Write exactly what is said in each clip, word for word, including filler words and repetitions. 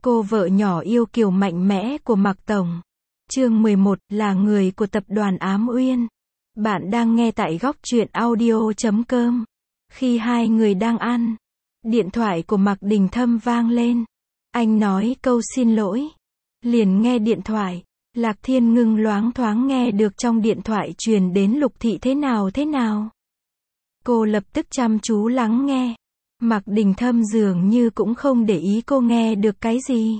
Cô vợ nhỏ yêu kiều mạnh mẽ của Mạc Tổng. Chương mười một, là người của tập đoàn Ám Uyên. Bạn đang nghe tại góc truyện audio chấm com. Khi hai người đang ăn, điện thoại của Mạc Đình Thâm vang lên. Anh nói câu xin lỗi. Liền nghe điện thoại. Lạc Thiên Ngưng loáng thoáng nghe được trong điện thoại truyền đến Lục Thị thế nào thế nào. Cô lập tức chăm chú lắng nghe. Mạc Đình Thâm dường như cũng không để ý cô nghe được cái gì.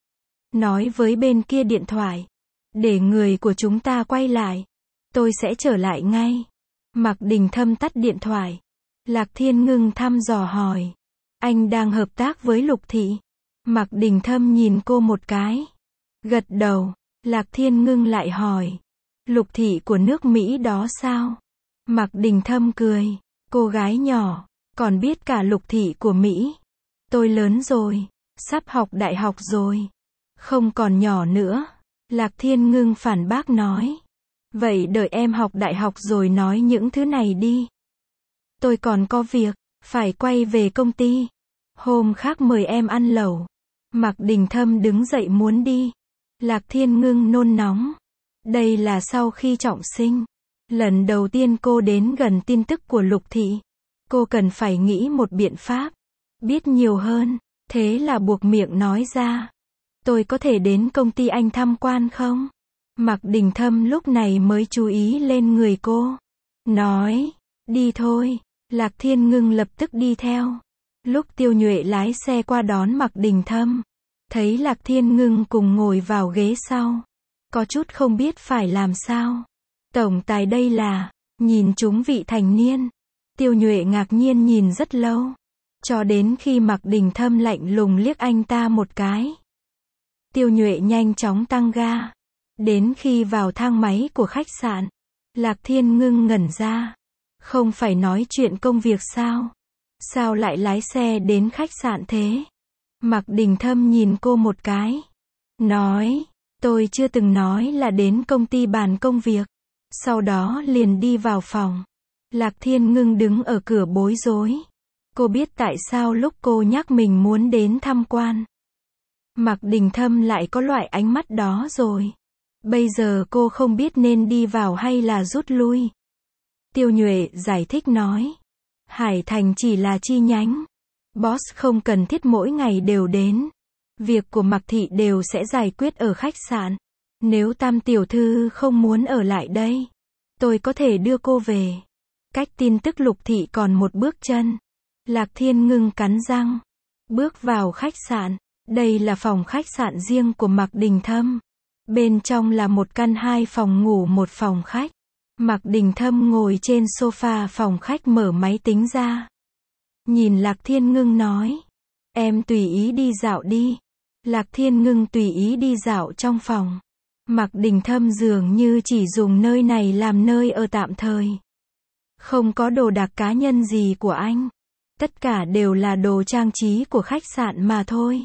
Nói với bên kia điện thoại. Để người của chúng ta quay lại. Tôi sẽ trở lại ngay. Mạc Đình Thâm tắt điện thoại. Lạc Thiên Ngưng thăm dò hỏi. Anh đang hợp tác với Lục Thị. Mạc Đình Thâm nhìn cô một cái. Gật đầu. Lạc Thiên Ngưng lại hỏi. Lục Thị của nước Mỹ đó sao? Mạc Đình Thâm cười. Cô gái nhỏ. Còn biết cả Lục Thị của Mỹ. Tôi lớn rồi. Sắp học đại học rồi. Không còn nhỏ nữa. Lạc Thiên Ngưng phản bác nói. Vậy đợi em học đại học rồi nói những thứ này đi. Tôi còn có việc. Phải quay về công ty. Hôm khác mời em ăn lẩu. Mạc Đình Thâm đứng dậy muốn đi. Lạc Thiên Ngưng nôn nóng. Đây là sau khi trọng sinh. Lần đầu tiên cô đến gần tin tức của Lục Thị. Cô cần phải nghĩ một biện pháp. Biết nhiều hơn. Thế là buộc miệng nói ra. Tôi có thể đến công ty anh tham quan không? Mạc Đình Thâm lúc này mới chú ý lên người cô. Nói. Đi thôi. Lạc Thiên Ngưng lập tức đi theo. Lúc Tiêu Nhuệ lái xe qua đón Mạc Đình Thâm. Thấy Lạc Thiên Ngưng cùng ngồi vào ghế sau. Có chút không biết phải làm sao. Tổng tài đây là. Nhìn chúng vị thành niên. Tiêu Nhuệ ngạc nhiên nhìn rất lâu. Cho đến khi Mạc Đình Thâm lạnh lùng liếc anh ta một cái. Tiêu Nhuệ nhanh chóng tăng ga. Đến khi vào thang máy của khách sạn. Lạc Thiên Ngưng ngẩn ra. Không phải nói chuyện công việc sao? Sao lại lái xe đến khách sạn thế? Mạc Đình Thâm nhìn cô một cái. Nói. Tôi chưa từng nói là đến công ty bàn công việc. Sau đó liền đi vào phòng. Lạc Thiên Ngưng đứng ở cửa bối rối. Cô biết tại sao lúc cô nhắc mình muốn đến tham quan. Mạc Đình Thâm lại có loại ánh mắt đó rồi. Bây giờ cô không biết nên đi vào hay là rút lui. Tiêu Nhuệ giải thích nói. Hải Thành chỉ là chi nhánh. Boss không cần thiết mỗi ngày đều đến. Việc của Mạc Thị đều sẽ giải quyết ở khách sạn. Nếu Tam tiểu thư không muốn ở lại đây, tôi có thể đưa cô về. Cách tin tức Lục Thị còn một bước chân. Lạc Thiên Ngưng cắn răng. Bước vào khách sạn. Đây là phòng khách sạn riêng của Mạc Đình Thâm. Bên trong là một căn hai phòng ngủ một phòng khách. Mạc Đình Thâm ngồi trên sofa phòng khách mở máy tính ra. Nhìn Lạc Thiên Ngưng nói. Em tùy ý đi dạo đi. Lạc Thiên Ngưng tùy ý đi dạo trong phòng. Mạc Đình Thâm dường như chỉ dùng nơi này làm nơi ở tạm thời. Không có đồ đạc cá nhân gì của anh. Tất cả đều là đồ trang trí của khách sạn mà thôi.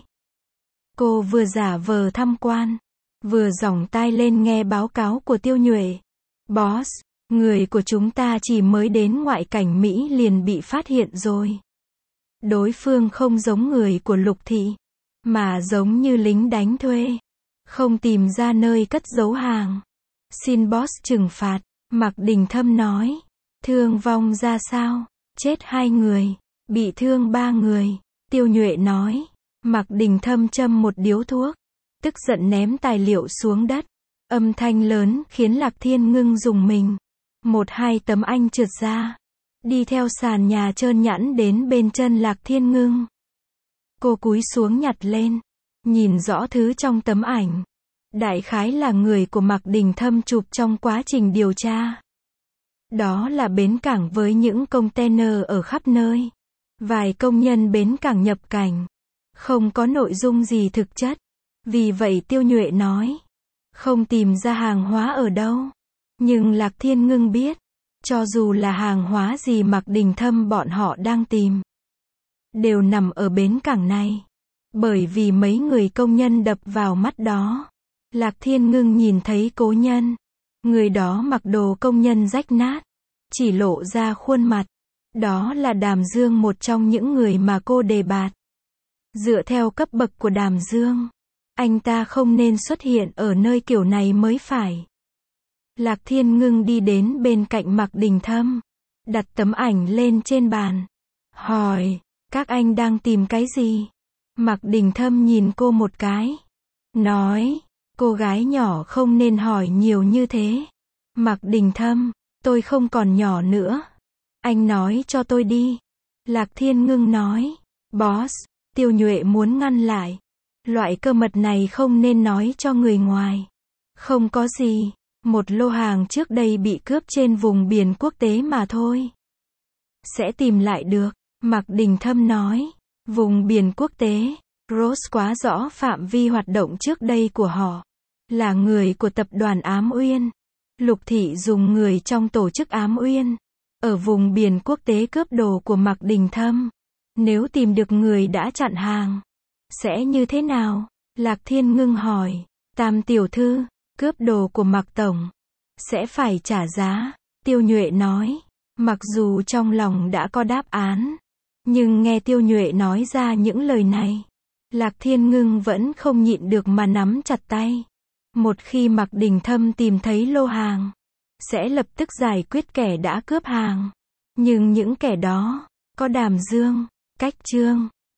Cô vừa giả vờ tham quan. Vừa giỏng tai lên nghe báo cáo của Tiêu Nhuệ. Boss, người của chúng ta chỉ mới đến ngoại cảnh Mỹ liền bị phát hiện rồi. Đối phương không giống người của Lục Thị. Mà giống như lính đánh thuê. Không tìm ra nơi cất giấu hàng. Xin boss trừng phạt. Mạc Đình Thâm nói. Thương vong ra sao? Chết hai người. Bị thương ba người. Tiêu Nhuệ nói. Mạc Đình Thâm châm một điếu thuốc. Tức giận ném tài liệu xuống đất. Âm thanh lớn khiến Lạc Thiên Ngưng rùng mình. Một hai tấm anh trượt ra. Đi theo sàn nhà trơn nhẵn đến bên chân Lạc Thiên Ngưng. Cô cúi xuống nhặt lên. Nhìn rõ thứ trong tấm ảnh. Đại khái là người của Mạc Đình Thâm chụp trong quá trình điều tra. Đó là bến cảng với những container ở khắp nơi. Vài công nhân bến cảng nhập cảnh. Không có nội dung gì thực chất. Vì vậy Tiêu Nhuệ nói. Không tìm ra hàng hóa ở đâu. Nhưng Lạc Thiên Ngưng biết. Cho dù là hàng hóa gì Mạc Đình Thâm bọn họ đang tìm. Đều nằm ở bến cảng này. Bởi vì mấy người công nhân đập vào mắt đó. Lạc Thiên Ngưng nhìn thấy cố nhân. Người đó mặc đồ công nhân rách nát. Chỉ lộ ra khuôn mặt. Đó là Đàm Dương, một trong những người mà cô đề bạt. Dựa theo cấp bậc của Đàm Dương, anh ta không nên xuất hiện ở nơi kiểu này mới phải. Lạc Thiên Ngưng đi đến bên cạnh Mạc Đình Thâm, đặt tấm ảnh lên trên bàn, hỏi, các anh đang tìm cái gì? Mạc Đình Thâm nhìn cô một cái, nói, cô gái nhỏ không nên hỏi nhiều như thế. Mạc Đình Thâm, tôi không còn nhỏ nữa. Anh nói cho tôi đi. Lạc Thiên Ngưng nói, boss, Tiêu Nhuệ muốn ngăn lại. Loại cơ mật này không nên nói cho người ngoài. Không có gì, một lô hàng trước đây bị cướp trên vùng biển quốc tế mà thôi. Sẽ tìm lại được, Mạc Đình Thâm nói. Vùng biển quốc tế, Rose quá rõ phạm vi hoạt động trước đây của họ. Là người của tập đoàn Ám Uyên. Lục Thị dùng người trong tổ chức Ám Uyên. Ở vùng biển quốc tế cướp đồ của Mạc Đình Thâm. Nếu tìm được người đã chặn hàng, sẽ như thế nào? Lạc Thiên Ngưng hỏi. Tam tiểu thư, cướp đồ của Mạc Tổng, sẽ phải trả giá. Tiêu Nhuệ nói. Mặc dù trong lòng đã có đáp án, nhưng nghe Tiêu Nhuệ nói ra những lời này, Lạc Thiên Ngưng vẫn không nhịn được mà nắm chặt tay. Một khi Mạc Đình Thâm tìm thấy lô hàng, sẽ lập tức giải quyết kẻ đã cướp hàng. Nhưng những kẻ đó, có Đàm Dương, Cách Trương,